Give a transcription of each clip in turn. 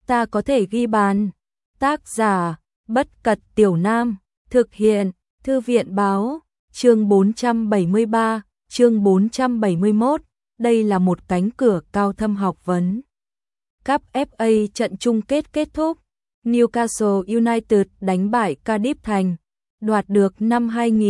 ta có thể ghi bàn. Tác giả, Bất Cật Tiểu Nam, thực hiện, Thư viện Báo, chương 473, chương 471, đây là một cánh cửa cao thâm học vấn. Cup FA trận chung kết kết thúc, Newcastle United đánh bại Cardiff Thành, đoạt được năm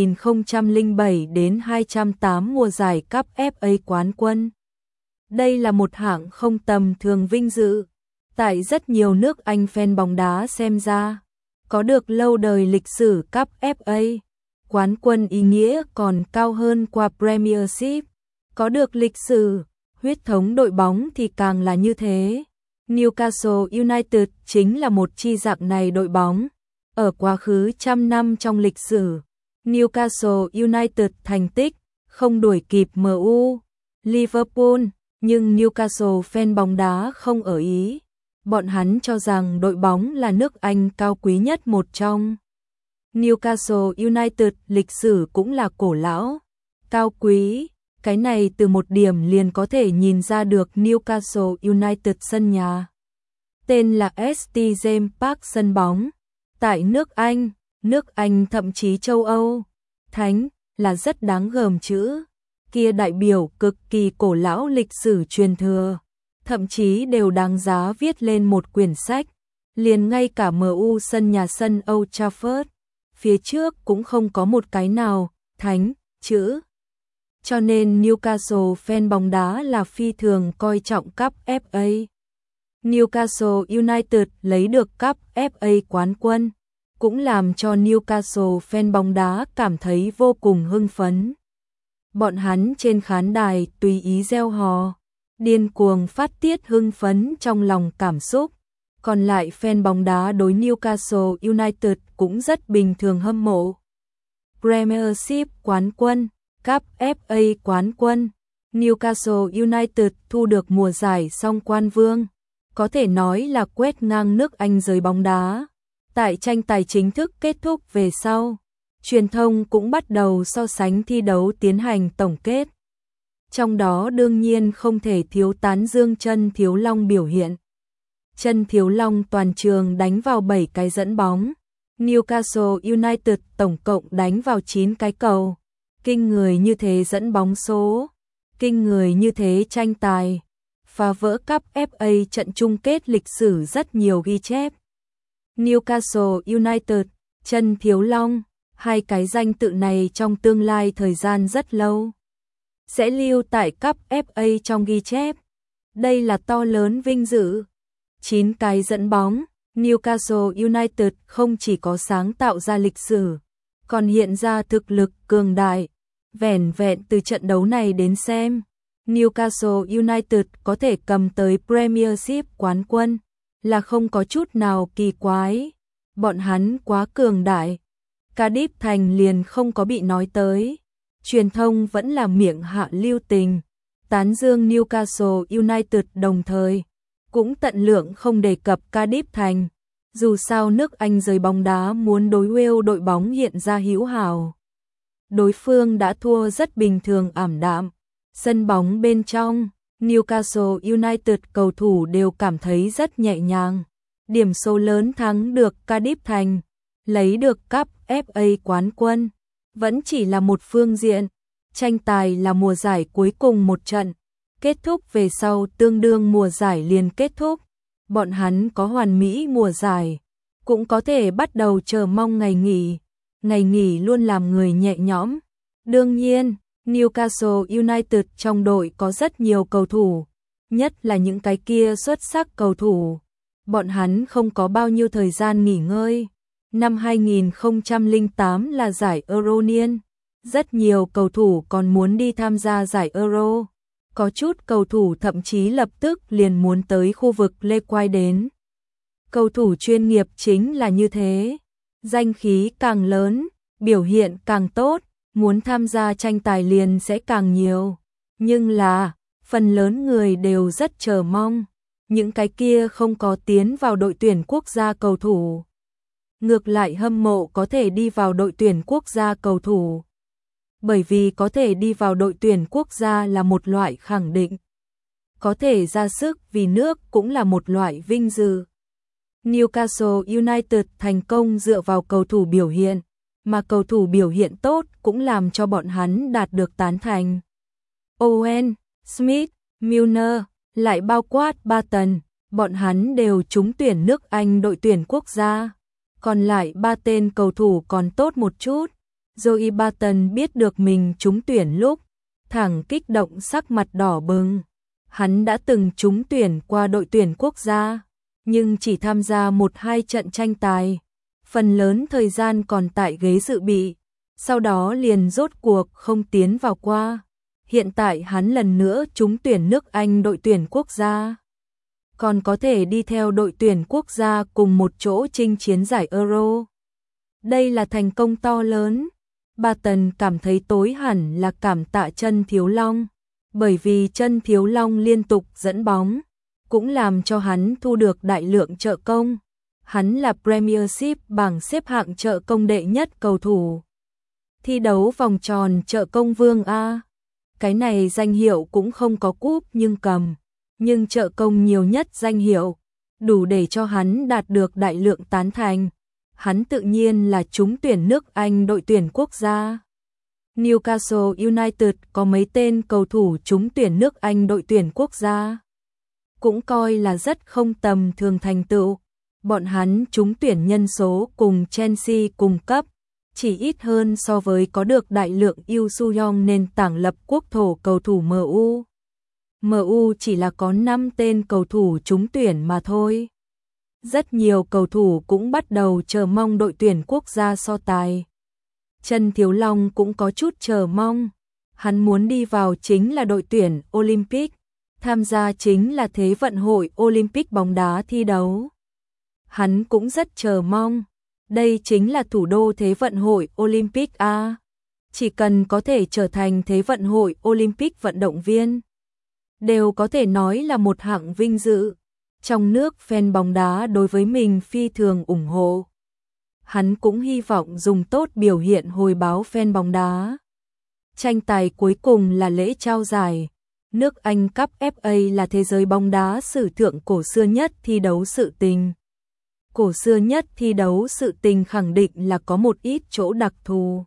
2007 đến 208 mùa giải Cup FA quán quân. Đây là một hạng không tầm thường vinh dự. Tại rất nhiều nước Anh fan bóng đá xem ra, có được lâu đời lịch sử Cup FA, quán quân ý nghĩa còn cao hơn qua Premiership. Có được lịch sử, huyết thống đội bóng thì càng là như thế. Newcastle United chính là một chi dạng này đội bóng. Ở quá khứ trăm năm trong lịch sử, Newcastle United thành tích không đuổi kịp MU, Liverpool, nhưng Newcastle fan bóng đá không ở ý. Bọn hắn cho rằng đội bóng là nước Anh cao quý nhất một trong. Newcastle United lịch sử cũng là cổ lão, cao quý. Cái này từ một điểm liền có thể nhìn ra được Newcastle United sân nhà. Tên là St James Park sân bóng. Tại nước Anh thậm chí châu Âu, thánh là rất đáng gờm chữ. Kia đại biểu cực kỳ cổ lão lịch sử truyền thừa. Thậm chí đều đáng giá viết lên một quyển sách. Liền ngay cả MU sân nhà sân Old Trafford, phía trước cũng không có một cái nào thánh chữ. Cho nên Newcastle fan bóng đá là phi thường coi trọng Cup FA. Newcastle United lấy được Cup FA quán quân, cũng làm cho Newcastle fan bóng đá cảm thấy vô cùng hưng phấn. Bọn hắn trên khán đài tùy ý reo hò, điên cuồng phát tiết hưng phấn trong lòng cảm xúc. Còn lại fan bóng đá đối Newcastle United cũng rất bình thường hâm mộ. Premiership quán quân, Cup FA quán quân, Newcastle United thu được mùa giải song quan vương, có thể nói là quét ngang nước Anh giới bóng đá. Tại tranh tài chính thức kết thúc về sau, truyền thông cũng bắt đầu so sánh thi đấu tiến hành tổng kết. Trong đó đương nhiên không thể thiếu tán dương Chân Thiếu Long biểu hiện. Chân Thiếu Long toàn trường đánh vào 7 cái dẫn bóng, Newcastle United tổng cộng đánh vào 9 cái cầu. Kinh người như thế dẫn bóng số, kinh người như thế tranh tài, phá vỡ Cup FA trận chung kết lịch sử rất nhiều ghi chép. Newcastle United, Chân Thiếu Long, hai cái danh tự này trong tương lai thời gian rất lâu sẽ lưu tại Cup FA trong ghi chép. Đây là to lớn vinh dự. 9 cái dẫn bóng, Newcastle United không chỉ có sáng tạo ra lịch sử, còn hiện ra thực lực cường đại. Vẻn vẹn từ trận đấu này đến xem, Newcastle United có thể cầm tới Premiership quán quân là không có chút nào kỳ quái. Bọn hắn quá cường đại. Cardiff Thành liền không có bị nói tới. Truyền thông vẫn là miệng hạ lưu tình, tán dương Newcastle United đồng thời cũng tận lượng không đề cập Cardiff Thành. Dù sao nước Anh giới bóng đá muốn đối Wales đội bóng hiện ra hữu hảo. Đối phương đã thua rất bình thường ảm đạm. Sân bóng bên trong, Newcastle United cầu thủ đều cảm thấy rất nhẹ nhàng. Điểm số lớn thắng được Cardiff Thành, lấy được Cup FA quán quân. Vẫn chỉ là một phương diện, tranh tài là mùa giải cuối cùng một trận. Kết thúc về sau tương đương mùa giải liền kết thúc. Bọn hắn có hoàn mỹ mùa giải, cũng có thể bắt đầu chờ mong ngày nghỉ. Ngày nghỉ luôn làm người nhẹ nhõm. Đương nhiên, Newcastle United trong đội có rất nhiều cầu thủ, nhất là những cái kia xuất sắc cầu thủ. Bọn hắn không có bao nhiêu thời gian nghỉ ngơi. Năm 2008 là giải Euro niên, rất nhiều cầu thủ còn muốn đi tham gia giải Euro. Có chút cầu thủ thậm chí lập tức liền muốn tới khu vực Lê Quai đến. Cầu thủ chuyên nghiệp chính là như thế. Danh khí càng lớn, biểu hiện càng tốt, muốn tham gia tranh tài liền sẽ càng nhiều. Nhưng là, phần lớn người đều rất chờ mong. Những cái kia không có tiến vào đội tuyển quốc gia cầu thủ. Ngược lại hâm mộ có thể đi vào đội tuyển quốc gia cầu thủ. Bởi vì có thể đi vào đội tuyển quốc gia là một loại khẳng định. Có thể ra sức vì nước cũng là một loại vinh dự. Newcastle United thành công dựa vào cầu thủ biểu hiện, mà cầu thủ biểu hiện tốt cũng làm cho bọn hắn đạt được tán thành. Owen, Smith, Milner, lại bao quát Barton, bọn hắn đều trúng tuyển nước Anh đội tuyển quốc gia. Còn lại 3 tên cầu thủ còn tốt một chút. Joey Barton biết được mình trúng tuyển lúc, thẳng kích động sắc mặt đỏ bừng. Hắn đã từng trúng tuyển qua đội tuyển quốc gia, nhưng chỉ tham gia 1-2 trận tranh tài. Phần lớn thời gian còn tại ghế dự bị, sau đó liền rốt cuộc không tiến vào qua. Hiện tại hắn lần nữa trúng tuyển nước Anh đội tuyển quốc gia, còn có thể đi theo đội tuyển quốc gia cùng một chỗ chinh chiến giải Euro. Đây là thành công to lớn. Barton cảm thấy tối hẳn là cảm tạ Chân Thiếu Long, bởi vì Chân Thiếu Long liên tục dẫn bóng, cũng làm cho hắn thu được đại lượng trợ công. Hắn là Premiership bảng xếp hạng trợ công đệ nhất cầu thủ. Thi đấu vòng tròn trợ công vương A. Cái này danh hiệu cũng không có cúp nhưng cầm, nhưng trợ công nhiều nhất danh hiệu, đủ để cho hắn đạt được đại lượng tán thành. Hắn tự nhiên là trúng tuyển nước Anh đội tuyển quốc gia. Newcastle United có mấy tên cầu thủ trúng tuyển nước Anh đội tuyển quốc gia, cũng coi là rất không tầm thường thành tựu. Bọn hắn trúng tuyển nhân số cùng Chelsea cùng cấp, chỉ ít hơn so với có được đại lượng Yu Su-yong nền tảng lập quốc thổ cầu thủ MU. MU chỉ là có 5 tên cầu thủ trúng tuyển mà thôi. Rất nhiều cầu thủ cũng bắt đầu chờ mong đội tuyển quốc gia so tài. Chân Thiếu Long cũng có chút chờ mong. Hắn muốn đi vào chính là đội tuyển Olympic, tham gia chính là Thế vận hội Olympic bóng đá thi đấu. Hắn cũng rất chờ mong. Đây chính là thủ đô Thế vận hội Olympic A. Chỉ cần có thể trở thành Thế vận hội Olympic vận động viên, đều có thể nói là một hạng vinh dự. Trong nước fan bóng đá đối với mình phi thường ủng hộ. Hắn cũng hy vọng dùng tốt biểu hiện hồi báo fan bóng đá. Tranh tài cuối cùng là lễ trao giải. Nước Anh Cup FA là thế giới bóng đá sử thượng cổ xưa nhất thi đấu sự tình. Cổ xưa nhất thi đấu sự tình khẳng định là có một ít chỗ đặc thù.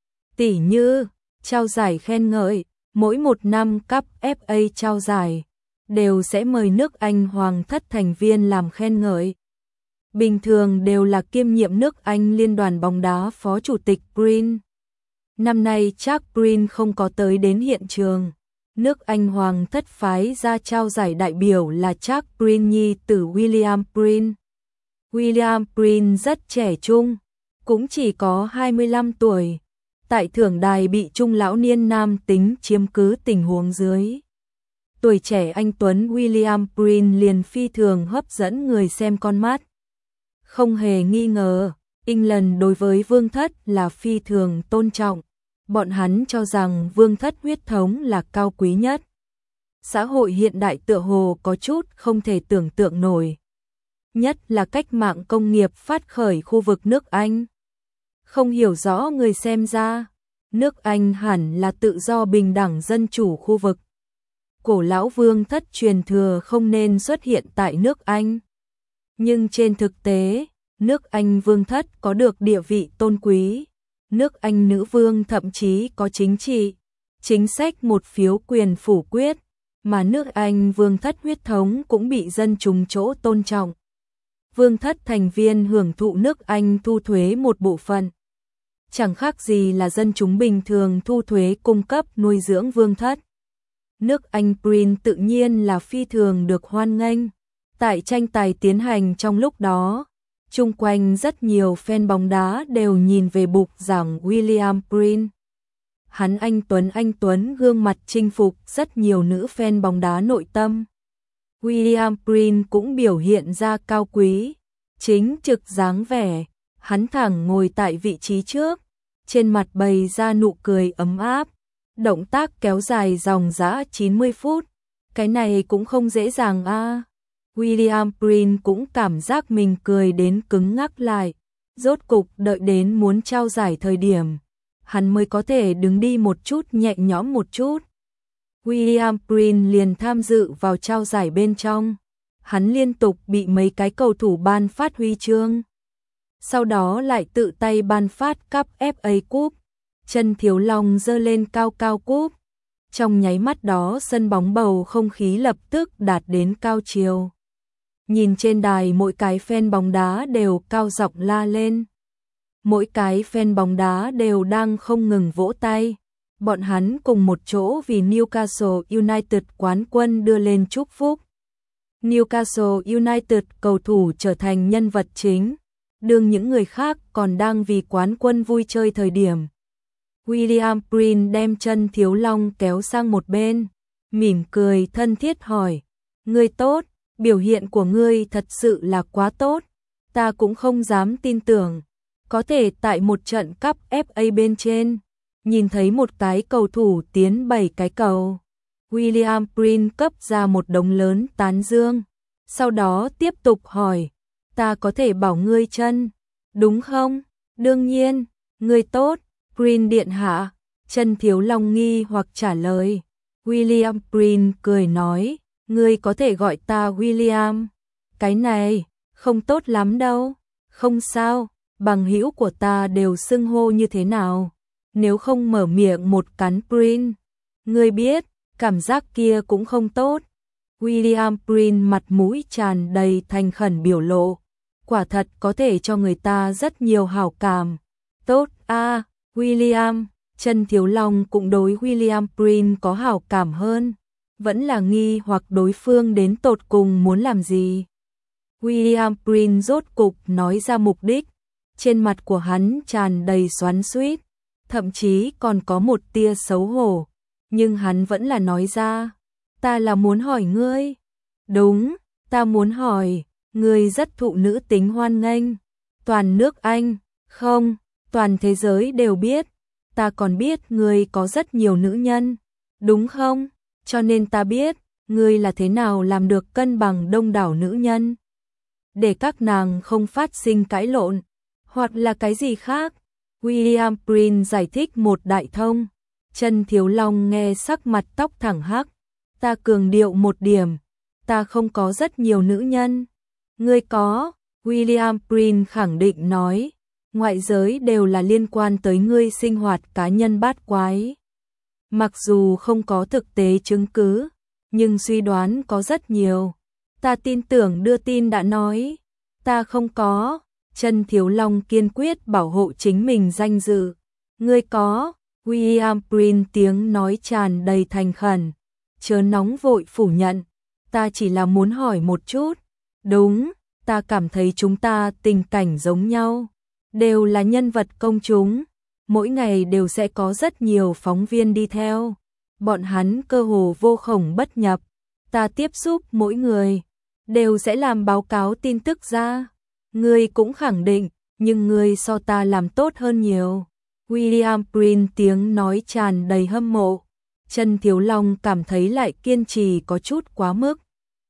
Tỉ như, trao giải khen ngợi, mỗi một năm Cup FA trao giải, đều sẽ mời nước Anh hoàng thất thành viên làm khen ngợi. Bình thường đều là kiêm nhiệm nước Anh Liên đoàn bóng đá phó chủ tịch Green. Năm nay Jack Green không có tới đến hiện trường. Nước Anh hoàng thất phái ra trao giải đại biểu là Jack Green nhi tử William Green. William Green rất trẻ trung, cũng chỉ có 25 tuổi. Tại thưởng đài bị trung lão niên nam tính chiếm cứ tình huống dưới. Tuổi trẻ anh tuấn William Green liền phi thường hấp dẫn người xem con mắt. Không hề nghi ngờ, England đối với vương thất là phi thường tôn trọng. Bọn hắn cho rằng vương thất huyết thống là cao quý nhất. Xã hội hiện đại tựa hồ có chút không thể tưởng tượng nổi. Nhất là cách mạng công nghiệp phát khởi khu vực nước Anh. Không hiểu rõ người xem ra, nước Anh hẳn là tự do bình đẳng dân chủ khu vực. Cổ lão vương thất truyền thừa không nên xuất hiện tại nước Anh. Nhưng trên thực tế, nước Anh vương thất có được địa vị tôn quý. Nước Anh nữ vương thậm chí có chính trị, chính sách một phiếu quyền phủ quyết, mà nước Anh vương thất huyết thống cũng bị dân chúng chỗ tôn trọng. Vương thất thành viên hưởng thụ nước Anh thu thuế một bộ phận. Chẳng khác gì là dân chúng bình thường thu thuế cung cấp nuôi dưỡng vương thất. Nước Anh Green tự nhiên là phi thường được hoan nghênh. Tại tranh tài tiến hành trong lúc đó, chung quanh rất nhiều fan bóng đá đều nhìn về bục giảng William Green. Hắn anh Tuấn gương mặt chinh phục rất nhiều nữ fan bóng đá nội tâm. William Green cũng biểu hiện ra cao quý, chính trực dáng vẻ. Hắn thẳng ngồi tại vị trí trước, trên mặt bày ra nụ cười ấm áp. Động tác kéo dài dòng dã 90 phút. Cái này cũng không dễ dàng a. William Green cũng cảm giác mình cười đến cứng ngắc lại. Rốt cục đợi đến muốn trao giải thời điểm, hắn mới có thể đứng đi một chút nhẹ nhõm một chút. William Green liền tham dự vào trao giải bên trong. hắn liên tục bị mấy cái cầu thủ ban phát huy chương. Sau đó lại tự tay ban phát cúp FA Cup. Chân Thiếu Long giơ lên cao cao cúp. Trong nháy mắt đó sân bóng bầu không khí lập tức đạt đến cao chiều. Nhìn trên đài mỗi cái fan bóng đá đều cao giọng la lên. Mỗi cái fan bóng đá đều đang không ngừng vỗ tay. Bọn hắn cùng một chỗ vì Newcastle United quán quân đưa lên chúc phúc. Newcastle United cầu thủ trở thành nhân vật chính, đương những người khác còn đang vì quán quân vui chơi thời điểm. William Prince đem Chân Thiếu Long kéo sang một bên, mỉm cười thân thiết hỏi, ngươi tốt, biểu hiện của ngươi thật sự là quá tốt, ta cũng không dám tin tưởng, có thể tại một trận cúp FA bên trên, nhìn thấy một cái cầu thủ tiến 7 cái cầu. William Prince cấp ra một đống lớn tán dương, sau đó tiếp tục hỏi, ta có thể bảo ngươi Chân, đúng không? Đương nhiên, ngươi tốt, Prince điện hạ. Chân Thiếu Long nghi hoặc trả lời. William Prince cười nói, ngươi có thể gọi ta William. Cái này, không tốt lắm đâu. Không sao, bằng hữu của ta đều xưng hô như thế nào. Nếu không mở miệng một cắn Prince, ngươi biết, cảm giác kia cũng không tốt. William Prince mặt mũi tràn đầy thành khẩn biểu lộ. Quả thật có thể cho người ta rất nhiều hảo cảm. Tốt a, William. Chân Thiếu Long cũng đối William Prince có hảo cảm hơn, vẫn là nghi hoặc đối phương đến tột cùng muốn làm gì. William Prince rốt cục nói ra mục đích, trên mặt của hắn tràn đầy xoắn xuýt, thậm chí còn có một tia xấu hổ, nhưng hắn vẫn là nói ra, ta là muốn hỏi ngươi. Đúng, ta muốn hỏi, ngươi rất thụ nữ tính hoan nghênh, toàn nước Anh, không, toàn thế giới đều biết. Ta còn biết ngươi có rất nhiều nữ nhân, đúng không? Cho nên ta biết, ngươi là thế nào làm được cân bằng đông đảo nữ nhân. Để các nàng không phát sinh cãi lộn, hoặc là cái gì khác. William Prince giải thích một đại thông. Chân Thiếu Long nghe sắc mặt tóc thẳng hắc. Ta cường điệu một điểm, ta không có rất nhiều nữ nhân. Ngươi có, William Prince khẳng định nói. Ngoại giới đều là liên quan tới ngươi sinh hoạt cá nhân bát quái. Mặc dù không có thực tế chứng cứ, nhưng suy đoán có rất nhiều. Ta tin tưởng đưa tin đã nói. Ta không có. Chân Thiếu Long kiên quyết bảo hộ chính mình danh dự. Ngươi có. William Prince tiếng nói tràn đầy thành khẩn. Chớ nóng vội phủ nhận. Ta chỉ là muốn hỏi một chút. Đúng, ta cảm thấy chúng ta tình cảnh giống nhau. Đều là nhân vật công chúng, mỗi ngày đều sẽ có rất nhiều phóng viên đi theo. Bọn hắn cơ hồ vô khổng bất nhập, ta tiếp xúc mỗi người, đều sẽ làm báo cáo tin tức ra. Ngươi cũng khẳng định, nhưng ngươi so ta làm tốt hơn nhiều. William Prince tiếng nói tràn đầy hâm mộ. Chân Thiếu Long cảm thấy lại kiên trì có chút quá mức.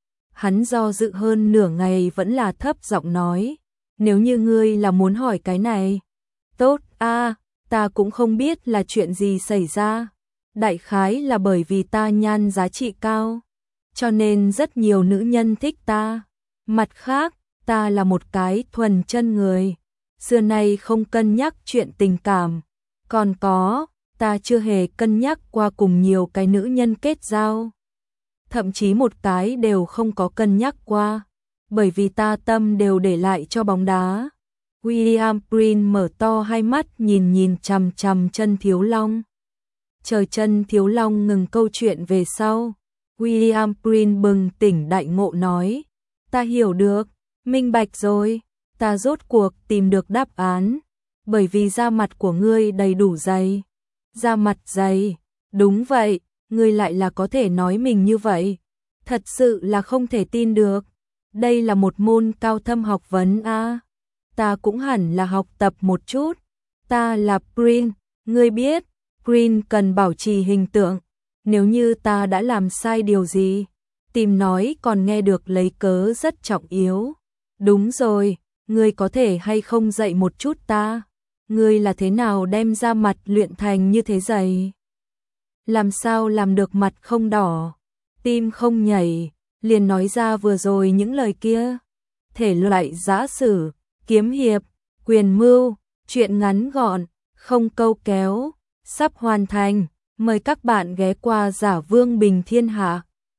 Hắn do dự hơn nửa ngày vẫn là thấp giọng nói. Nếu như ngươi là muốn hỏi cái này, tốt a, ta cũng không biết là chuyện gì xảy ra. Đại khái là bởi vì ta nhan giá trị cao, cho nên rất nhiều nữ nhân thích ta. Mặt khác, ta là một cái thuần chân người, xưa nay không cân nhắc chuyện tình cảm. Còn có, ta chưa hề cân nhắc qua cùng nhiều cái nữ nhân kết giao. Thậm chí một cái đều không có cân nhắc qua. Bởi vì ta tâm đều để lại cho bóng đá. William Prince mở to hai mắt nhìn chằm chằm Chân Thiếu Long. Chờ Chân Thiếu Long ngừng câu chuyện về sau. William Prince bừng tỉnh đại ngộ nói. Ta hiểu được, minh bạch rồi, ta rốt cuộc tìm được đáp án. Bởi vì da mặt của ngươi đầy đủ dày. Da mặt dày, đúng vậy, ngươi lại là có thể nói mình như vậy. Thật sự là không thể tin được. Đây là một môn cao thâm học vấn a. Ta cũng hẳn là học tập một chút. Ta là Prince, ngươi biết, Prince cần bảo trì hình tượng. Nếu như ta đã làm sai điều gì, tìm nói còn nghe được lấy cớ rất trọng yếu. Đúng rồi, ngươi có thể hay không dạy một chút ta? Ngươi là thế nào đem ra mặt luyện thành như thế dày? Làm sao làm được mặt không đỏ, tim không nhảy, liền nói ra vừa rồi những lời kia. Thể loại giã sử, kiếm hiệp, quyền mưu, truyện ngắn gọn, không câu kéo, sắp hoàn thành. Mời các bạn ghé qua Giả Vương Bình Thiên Hạ.